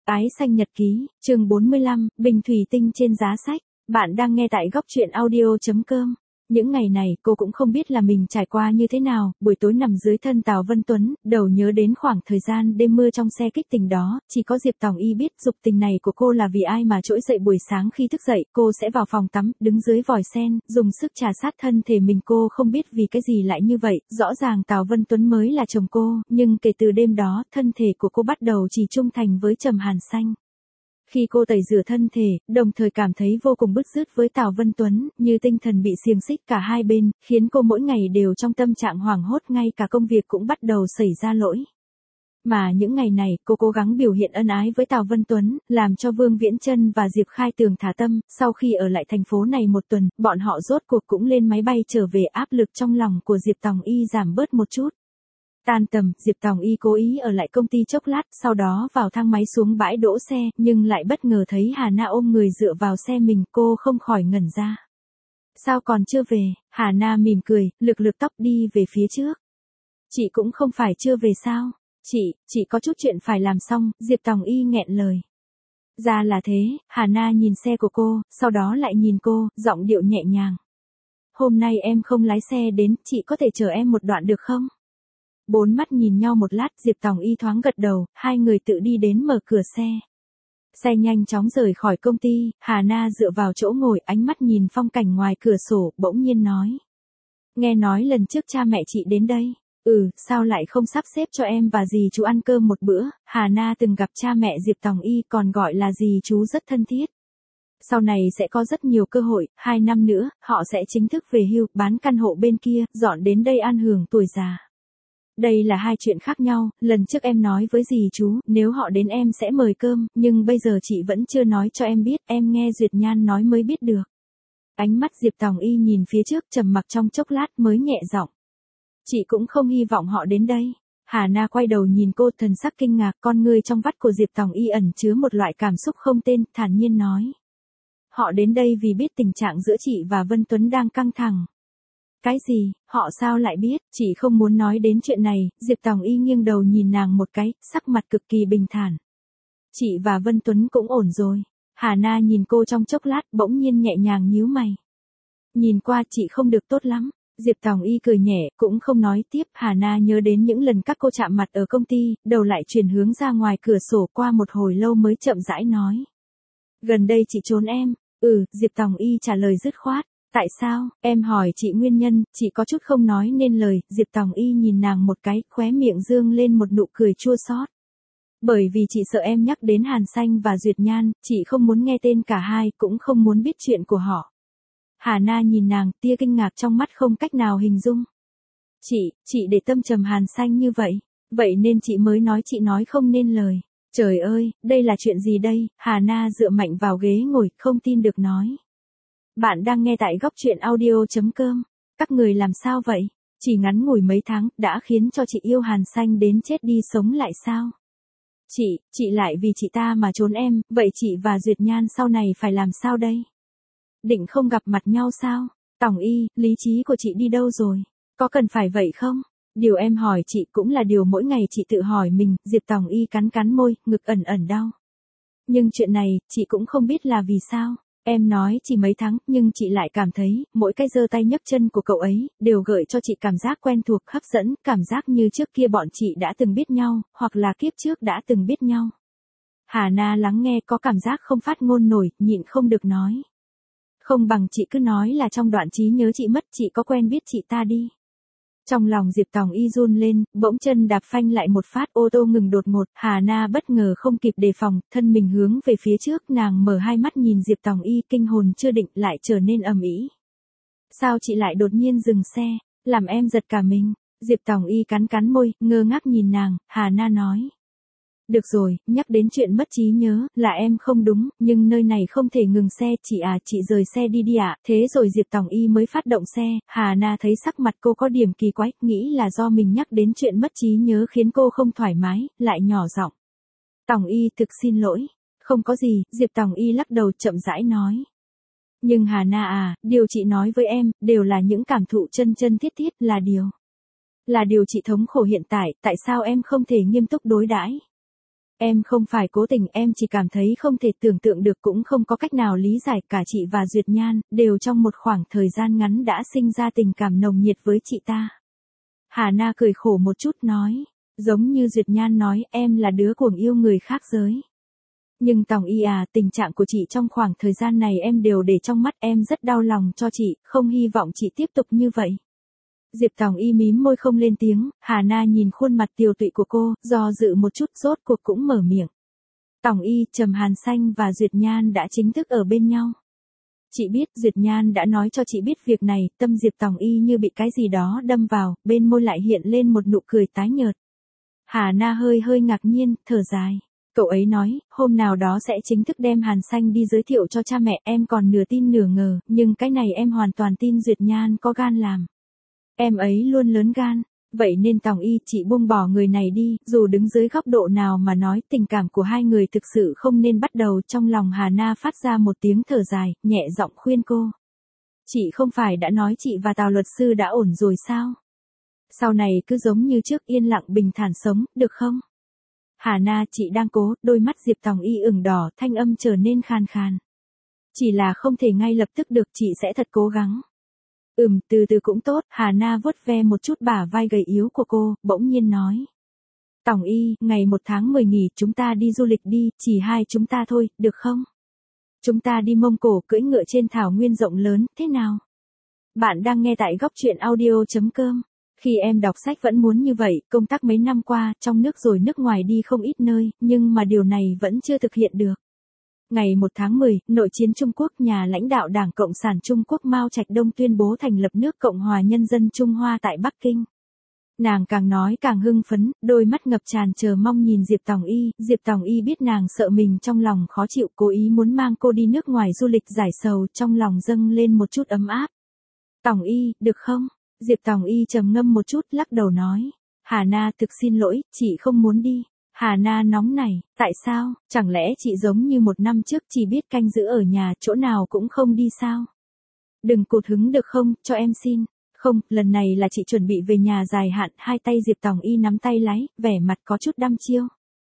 Ái xanh nhật ký, chương 45, bình thủy tinh trên giá sách. Bạn đang nghe tại góc truyện audio.com. Những ngày này cô cũng không biết là mình trải qua như thế nào, buổi tối nằm dưới thân Tào Vân Tuấn, đầu nhớ đến khoảng thời gian đêm mưa trong xe kích tình đó, chỉ có Diệp Tòng Y biết dục tình này của cô là vì ai mà trỗi dậy buổi sáng khi thức dậy, cô sẽ vào phòng tắm, đứng dưới vòi sen, dùng sức trà sát thân thể mình. Cô không biết vì cái gì lại như vậy, rõ ràng Tào Vân Tuấn mới là chồng cô, nhưng kể từ đêm đó, thân thể của cô bắt đầu chỉ trung thành với Trầm Hàn Xanh. Khi cô tẩy rửa thân thể, đồng thời cảm thấy vô cùng bứt rứt với Tào Vân Tuấn, như tinh thần bị xiềng xích cả hai bên, khiến cô mỗi ngày đều trong tâm trạng hoảng hốt, ngay cả công việc cũng bắt đầu xảy ra lỗi. Mà những ngày này, cô cố gắng biểu hiện ân ái với Tào Vân Tuấn, làm cho Vương Viễn Chân và Diệp Khai Tường thả tâm. Sau khi ở lại thành phố này một tuần, bọn họ rốt cuộc cũng lên máy bay trở về, áp lực trong lòng của Diệp Tòng Y giảm bớt một chút. Tan tầm, Diệp Tòng Y cố ý ở lại công ty chốc lát, sau đó vào thang máy xuống bãi đỗ xe, nhưng lại bất ngờ thấy Hà Na ôm người dựa vào xe mình, cô không khỏi ngẩn ra. Sao còn chưa về? Hà Na mỉm cười, lược lược tóc đi về phía trước. Chị cũng không phải chưa về sao? Chị có chút chuyện phải làm xong, Diệp Tòng Y nghẹn lời. Ra là thế, Hà Na nhìn xe của cô, sau đó lại nhìn cô, giọng điệu nhẹ nhàng. Hôm nay em không lái xe đến, chị có thể chở em một đoạn được không? Bốn mắt nhìn nhau một lát, Diệp Tòng Y thoáng gật đầu, hai người tự đi đến mở cửa xe. Xe nhanh chóng rời khỏi công ty, Hà Na dựa vào chỗ ngồi, ánh mắt nhìn phong cảnh ngoài cửa sổ, bỗng nhiên nói. Nghe nói lần trước cha mẹ chị đến đây. Sao lại không sắp xếp cho em và dì chú ăn cơm một bữa? Hà Na từng gặp cha mẹ Diệp Tòng Y, còn gọi là dì chú, rất thân thiết. Sau này sẽ có rất nhiều cơ hội, 2 năm nữa, họ sẽ chính thức về hưu, bán căn hộ bên kia, dọn đến đây an hưởng tuổi già. Đây là hai chuyện khác nhau, lần trước em nói với dì chú, nếu họ đến em sẽ mời cơm, nhưng bây giờ chị vẫn chưa nói cho em biết, em nghe Duyệt Nhan nói mới biết được. Ánh mắt Diệp Tòng Y nhìn phía trước, trầm mặc trong chốc lát mới nhẹ giọng. Chị cũng không hy vọng họ đến đây. Hà Na quay đầu nhìn cô, thần sắc kinh ngạc, con ngươi trong vắt của Diệp Tòng Y ẩn chứa một loại cảm xúc không tên, thản nhiên nói. Họ đến đây vì biết tình trạng giữa chị và Vân Tuấn đang căng thẳng. Cái gì, họ sao lại biết? Chị không muốn nói đến chuyện này. Diệp Tòng Y nghiêng đầu nhìn nàng một cái, sắc mặt cực kỳ bình thản. Chị và Vân Tuấn cũng ổn rồi. Hà Na nhìn cô trong chốc lát, bỗng nhiên nhẹ nhàng nhíu mày. Nhìn qua chị không được tốt lắm. Diệp Tòng Y cười nhẹ, cũng không nói tiếp. Hà Na nhớ đến những lần các cô chạm mặt ở công ty, đầu lại chuyển hướng ra ngoài cửa sổ, qua một hồi lâu mới chậm rãi nói. Gần đây chị trốn em. Diệp Tòng Y trả lời dứt khoát. Tại sao? Em hỏi chị nguyên nhân, chị có chút không nói nên lời. Diệp Tòng Y nhìn nàng một cái, khóe miệng dương lên một nụ cười chua xót. Bởi vì chị sợ em nhắc đến Hàn Xanh và Duyệt Nhan, chị không muốn nghe tên cả hai, cũng không muốn biết chuyện của họ. Hà Na nhìn nàng, tia kinh ngạc trong mắt không cách nào hình dung. Chị để tâm Trầm Hàn Xanh như vậy, vậy nên chị mới nói chị nói không nên lời. Trời ơi, đây là chuyện gì đây? Hà Na dựa mạnh vào ghế ngồi, không tin được nói. Bạn đang nghe tại góc truyện audio.com. Các người làm sao vậy? Chỉ ngắn ngủi mấy tháng, đã khiến cho chị yêu Hàn Xanh đến chết đi sống lại sao? Chị lại vì chị ta mà trốn em, vậy chị và Duyệt Nhan sau này phải làm sao đây? Định không gặp mặt nhau sao? Tòng Y, lý trí của chị đi đâu rồi? Có cần phải vậy không? Điều em hỏi chị cũng là điều mỗi ngày chị tự hỏi mình. Diệp Tòng Y cắn môi, ngực ẩn ẩn đau. Nhưng chuyện này, chị cũng không biết là vì sao. Em nói chỉ mấy tháng, nhưng chị lại cảm thấy, mỗi cái giơ tay nhấc chân của cậu ấy, đều gợi cho chị cảm giác quen thuộc, hấp dẫn, cảm giác như trước kia bọn chị đã từng biết nhau, hoặc là kiếp trước đã từng biết nhau. Hà Na lắng nghe có cảm giác không phát ngôn nổi, nhịn không được nói. Không bằng chị cứ nói là trong đoạn trí nhớ chị mất, chị có quen biết chị ta đi. Trong lòng Diệp Tòng Y run lên, bỗng chân đạp phanh lại một phát, ô tô ngừng đột ngột, Hà Na bất ngờ không kịp đề phòng, thân mình hướng về phía trước, nàng mở hai mắt nhìn Diệp Tòng Y, kinh hồn chưa định, lại trở nên ầm ĩ. Sao chị lại đột nhiên dừng xe, làm em giật cả mình. Diệp Tòng Y cắn môi, ngơ ngác nhìn nàng. Hà Na nói. Được rồi, nhắc đến chuyện mất trí nhớ, là em không đúng, nhưng nơi này không thể ngừng xe, chị rời xe đi ạ. Thế rồi Diệp Tòng Y mới phát động xe. Hà Na thấy sắc mặt cô có điểm kỳ quái, nghĩ là do mình nhắc đến chuyện mất trí nhớ khiến cô không thoải mái, lại nhỏ giọng. Tòng Y thực xin lỗi. Không có gì, Diệp Tòng Y lắc đầu chậm rãi nói. Nhưng Hà Na điều chị nói với em, đều là những cảm thụ chân thiết, là điều chị thống khổ hiện tại, tại sao em không thể nghiêm túc đối đãi? Em không phải cố tình, em chỉ cảm thấy không thể tưởng tượng được, cũng không có cách nào lý giải. Cả chị và Duyệt Nhan đều trong một khoảng thời gian ngắn đã sinh ra tình cảm nồng nhiệt với chị ta. Hà Na cười khổ một chút nói, giống như Duyệt Nhan nói, em là đứa cuồng yêu người khác giới. Nhưng Tòng Y à, tình trạng của chị trong khoảng thời gian này em đều để trong mắt, em rất đau lòng cho chị, không hy vọng chị tiếp tục như vậy. Diệp Tòng Y mím môi không lên tiếng, Hà Na nhìn khuôn mặt tiều tụy của cô, do dự một chút rốt cuộc cũng mở miệng. Tòng Y, Trầm Hàn Xanh và Duyệt Nhan đã chính thức ở bên nhau. Chị biết, Duyệt Nhan đã nói cho chị biết việc này, tâm Diệp Tòng Y như bị cái gì đó đâm vào, bên môi lại hiện lên một nụ cười tái nhợt. Hà Na hơi ngạc nhiên, thở dài. Cậu ấy nói, hôm nào đó sẽ chính thức đem Hàn Xanh đi giới thiệu cho cha mẹ, em còn nửa tin nửa ngờ, nhưng cái này em hoàn toàn tin Duyệt Nhan có gan làm. Em ấy luôn lớn gan, vậy nên Tòng Y, chị buông bỏ người này đi, dù đứng dưới góc độ nào mà nói, tình cảm của hai người thực sự không nên bắt đầu. Trong lòng Hà Na phát ra một tiếng thở dài, nhẹ giọng khuyên cô. Chị không phải đã nói chị và Tào luật sư đã ổn rồi sao? Sau này cứ giống như trước, yên lặng bình thản sống, được không? Hà Na, chị đang cố, đôi mắt Diệp Tòng Y ửng đỏ, thanh âm trở nên khàn khàn. Chỉ là không thể ngay lập tức được, chị sẽ thật cố gắng. Từ từ cũng tốt. Hà Na vuốt ve một chút bả vai gầy yếu của cô, bỗng nhiên nói. Tòng Y, ngày 1 tháng 10 nghỉ, chúng ta đi du lịch đi, chỉ hai chúng ta thôi, được không? Chúng ta đi Mông Cổ, cưỡi ngựa trên thảo nguyên rộng lớn, thế nào? Bạn đang nghe tại góc truyện audio.com. Khi em đọc sách vẫn muốn như vậy, công tác mấy năm qua, trong nước rồi nước ngoài đi không ít nơi, nhưng mà điều này vẫn chưa thực hiện được. Ngày 1 tháng 10, nội chiến Trung Quốc, nhà lãnh đạo Đảng Cộng sản Trung Quốc Mao Trạch Đông tuyên bố thành lập nước Cộng hòa Nhân dân Trung Hoa tại Bắc Kinh. Nàng càng nói càng hưng phấn, đôi mắt ngập tràn chờ mong nhìn Diệp Tòng Y. Diệp Tòng Y biết nàng sợ mình trong lòng khó chịu, cố ý muốn mang cô đi nước ngoài du lịch giải sầu, trong lòng dâng lên một chút ấm áp. Tòng Y, được không? Diệp Tòng Y trầm ngâm một chút, lắc đầu nói. Hà Na, thực xin lỗi, chị không muốn đi. Hà Na nóng nảy, tại sao, chẳng lẽ chị giống như 1 năm trước chỉ biết canh giữ ở nhà, chỗ nào cũng không đi sao? Đừng cụt hứng được không, cho em xin. Không, lần này là chị chuẩn bị về nhà dài hạn. Hai tay Diệp Tòng Y nắm tay lái, vẻ mặt có chút đăm chiêu.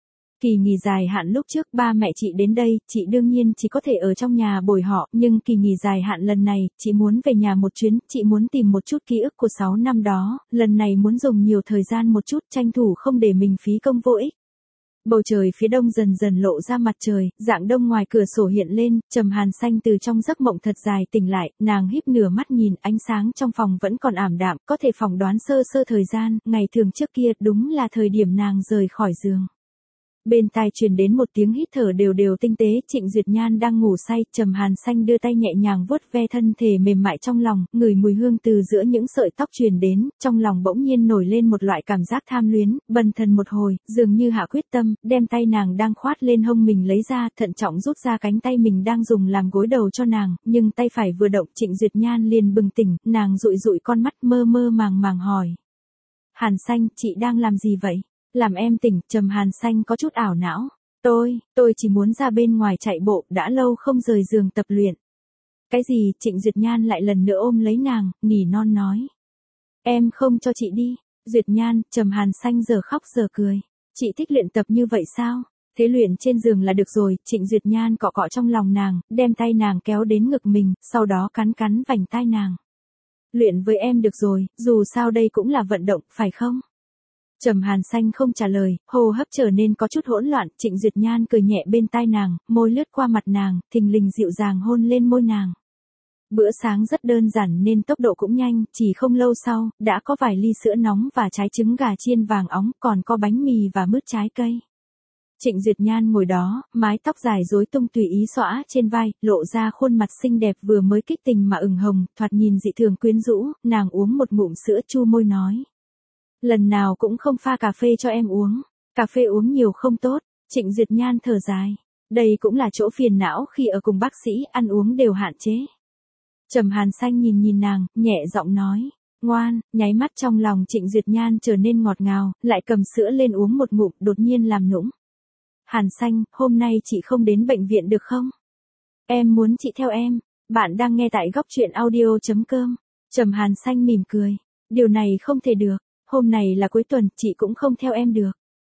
Kỳ nghỉ dài hạn lúc trước ba mẹ chị đến đây, chị đương nhiên chỉ có thể ở trong nhà bồi họ, nhưng kỳ nghỉ dài hạn lần này, chị muốn về nhà một chuyến, chị muốn tìm một chút ký ức của 6 năm đó, lần này muốn dùng nhiều thời gian một chút, tranh thủ không để mình phí công vô ích. Bầu trời phía đông dần dần lộ ra mặt trời, dạng đông ngoài cửa sổ hiện lên, Trầm Hàn Xanh từ trong giấc mộng thật dài tỉnh lại, nàng híp nửa mắt nhìn, ánh sáng trong phòng vẫn còn ảm đạm, có thể phỏng đoán sơ sơ thời gian, ngày thường trước kia đúng là thời điểm nàng rời khỏi giường. Bên tai truyền đến một tiếng hít thở đều đều tinh tế, Trịnh Duyệt Nhan đang ngủ say, Trầm Hàn Xanh đưa tay nhẹ nhàng vuốt ve thân thể mềm mại trong lòng, ngửi mùi hương từ giữa những sợi tóc truyền đến, trong lòng bỗng nhiên nổi lên một loại cảm giác tham luyến, bần thần một hồi, dường như hạ quyết tâm, đem tay nàng đang khoát lên hông mình lấy ra, thận trọng rút ra cánh tay mình đang dùng làm gối đầu cho nàng, nhưng tay phải vừa động, Trịnh Duyệt Nhan liền bừng tỉnh, nàng dụi dụi con mắt mơ mơ màng màng hỏi. Hàn Xanh, chị đang làm gì vậy? Làm em tỉnh. Trầm Hàn Xanh có chút ảo não. Tôi chỉ muốn ra bên ngoài chạy bộ, đã lâu không rời giường tập luyện. Cái gì? Trịnh Duyệt Nhan lại lần nữa ôm lấy nàng, nỉ non nói. Em không cho chị đi. Duyệt Nhan, Trầm Hàn Xanh giờ khóc giờ cười. Chị thích luyện tập như vậy sao? Thế luyện trên giường là được rồi. Trịnh Duyệt Nhan cọ cọ trong lòng nàng, đem tay nàng kéo đến ngực mình, sau đó cắn cắn vành tai nàng. Luyện với em được rồi, dù sao đây cũng là vận động, phải không? Trầm Hàn Xanh không trả lời, hô hấp trở nên có chút hỗn loạn, Trịnh Duyệt Nhan cười nhẹ bên tai nàng, môi lướt qua mặt nàng, thình lình dịu dàng hôn lên môi nàng. Bữa sáng rất đơn giản nên tốc độ cũng nhanh, chỉ không lâu sau, đã có vài ly sữa nóng và trái trứng gà chiên vàng óng, còn có bánh mì và mứt trái cây. Trịnh Duyệt Nhan ngồi đó, mái tóc dài rối tung tùy ý xõa trên vai, lộ ra khuôn mặt xinh đẹp vừa mới kích tình mà ửng hồng, thoạt nhìn dị thường quyến rũ, nàng uống một ngụm sữa chu môi nói. Lần nào cũng không pha cà phê cho em uống. Cà phê uống nhiều không tốt. Trịnh Duyệt Nhan thở dài. Đây cũng là chỗ phiền não khi ở cùng bác sĩ, ăn uống đều hạn chế. Trầm Hàn Xanh nhìn nàng, nhẹ giọng nói. Ngoan, nháy mắt trong lòng Trịnh Duyệt Nhan trở nên ngọt ngào, lại cầm sữa lên uống một ngụm, đột nhiên làm nũng. Hàn Xanh, hôm nay chị không đến bệnh viện được không? Em muốn chị theo em. Bạn đang nghe tại góc truyện audio.com. Trầm Hàn Xanh mỉm cười. Điều này không thể được. Hôm này là cuối tuần, chị cũng không theo em được.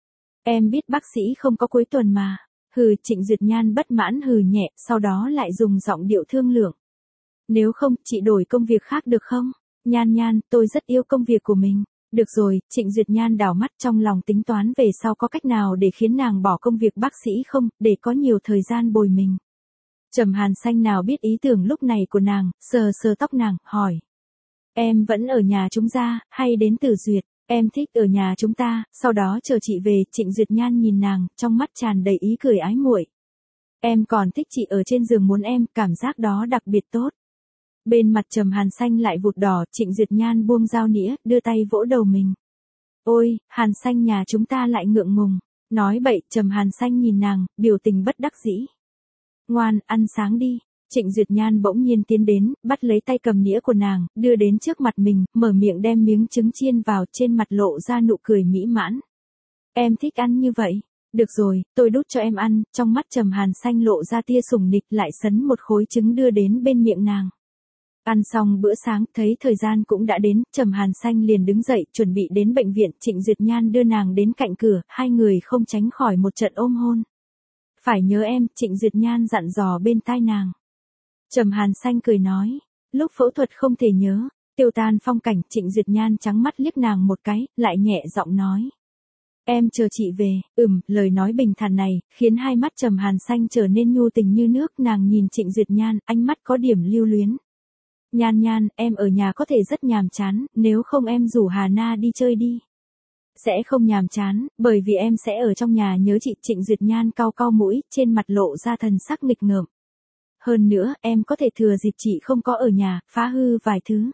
Em biết bác sĩ không có cuối tuần mà. Hừ, Trịnh Duyệt Nhan bất mãn hừ nhẹ, sau đó lại dùng giọng điệu thương lượng. Nếu không, chị đổi công việc khác được không? Nhan Nhan, tôi rất yêu công việc của mình. Được rồi, Trịnh Duyệt Nhan đảo mắt trong lòng tính toán về sau có cách nào để khiến nàng bỏ công việc bác sĩ không, để có nhiều thời gian bồi mình. Trầm Hàn Xanh nào biết ý tưởng lúc này của nàng, sờ sờ tóc nàng, hỏi. Em vẫn ở nhà chúng ta, hay đến từ Duyệt? Em thích ở nhà chúng ta, sau đó chờ chị về. Trịnh Duyệt Nhan nhìn nàng, trong mắt tràn đầy ý cười ái muội. Em còn thích chị ở trên giường muốn em, cảm giác đó đặc biệt tốt. Bên mặt Trầm Hàn Xanh lại vụt đỏ, Trịnh Duyệt Nhan buông dao nĩa, đưa tay vỗ đầu mình. Ôi, Hàn Xanh nhà chúng ta lại ngượng ngùng. Nói bậy, Trầm Hàn Xanh nhìn nàng, biểu tình bất đắc dĩ. Ngoan, ăn sáng đi. Trịnh Duyệt Nhan bỗng nhiên tiến đến, bắt lấy tay cầm nĩa của nàng, đưa đến trước mặt mình, mở miệng đem miếng trứng chiên vào, trên mặt lộ ra nụ cười mỹ mãn. Em thích ăn như vậy. Được rồi, tôi đút cho em ăn. Trong mắt Trầm Hàn Xanh lộ ra tia sủng nịch, lại sấn một khối trứng đưa đến bên miệng nàng. Ăn xong bữa sáng, thấy thời gian cũng đã đến, Trầm Hàn Xanh liền đứng dậy, chuẩn bị đến bệnh viện. Trịnh Duyệt Nhan đưa nàng đến cạnh cửa, hai người không tránh khỏi một trận ôm hôn. Phải nhớ em, Trịnh Duyệt Nhan dặn dò bên tai nàng. Trầm Hàn Xanh cười nói, lúc phẫu thuật không thể nhớ. Tiêu tan phong cảnh. Trịnh Duyệt Nhan trắng mắt liếc nàng một cái, lại nhẹ giọng nói. Em chờ chị về. Lời nói bình thản này, khiến hai mắt Trầm Hàn Xanh trở nên nhu tình như nước. Nàng nhìn Trịnh Duyệt Nhan, ánh mắt có điểm lưu luyến. Nhan Nhan, em ở nhà có thể rất nhàm chán, nếu không em rủ Hà Na đi chơi đi. Sẽ không nhàm chán, bởi vì em sẽ ở trong nhà nhớ chị. Trịnh Duyệt Nhan cau cau mũi, trên mặt lộ ra thần sắc nghịch ngợm. Hơn nữa, em có thể thừa dịp chị không có ở nhà, phá hư vài thứ.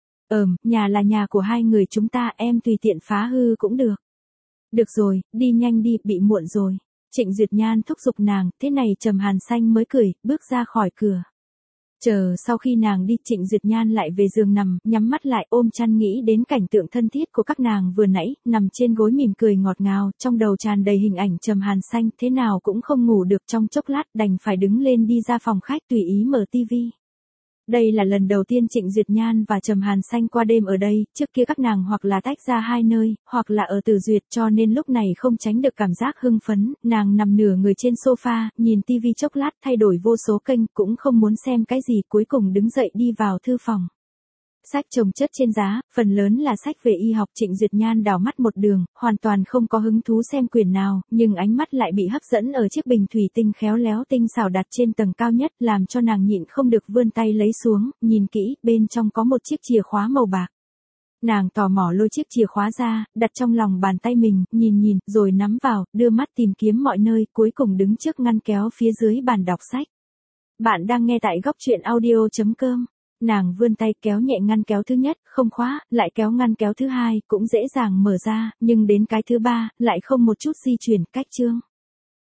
Nhà là nhà của hai người chúng ta, em tùy tiện phá hư cũng được. Được rồi, đi nhanh đi, bị muộn rồi. Trịnh Duyệt Nhan thúc giục nàng, thế này Trầm Hàn Xanh mới cười, bước ra khỏi cửa. Chờ sau khi nàng đi, Trịnh Duyệt Nhan lại về giường nằm, nhắm mắt lại ôm chăn nghĩ đến cảnh tượng thân thiết của các nàng vừa nãy, nằm trên gối mỉm cười ngọt ngào, trong đầu tràn đầy hình ảnh Trầm Hàn Xanh, thế nào cũng không ngủ được, trong chốc lát đành phải đứng lên đi ra phòng khách tùy ý mở tivi. Đây là lần đầu tiên Trịnh Duyệt Nhan và Trầm Hàn Xanh qua đêm ở đây, trước kia các nàng hoặc là tách ra hai nơi, hoặc là ở Từ Duyệt, cho nên lúc này không tránh được cảm giác hưng phấn. Nàng nằm nửa người trên sofa, nhìn tivi chốc lát, thay đổi vô số kênh, cũng không muốn xem cái gì, cuối cùng đứng dậy đi vào thư phòng. Sách chồng chất trên giá, phần lớn là sách về y học. Trịnh Duyệt Nhan đảo mắt một đường, hoàn toàn không có hứng thú xem quyển nào, nhưng ánh mắt lại bị hấp dẫn ở chiếc bình thủy tinh khéo léo tinh xảo đặt trên tầng cao nhất, làm cho nàng nhịn không được vươn tay lấy xuống, nhìn kỹ, bên trong có một chiếc chìa khóa màu bạc. Nàng tò mò lôi chiếc chìa khóa ra, đặt trong lòng bàn tay mình, nhìn, rồi nắm vào, đưa mắt tìm kiếm mọi nơi, cuối cùng đứng trước ngăn kéo phía dưới bàn đọc sách. Bạn đang nghe tại góc truyện audio.com. Nàng vươn tay kéo nhẹ ngăn kéo thứ nhất, không khóa, lại kéo ngăn kéo thứ hai, cũng dễ dàng mở ra, nhưng đến cái thứ ba, lại không một chút di chuyển, cách chương.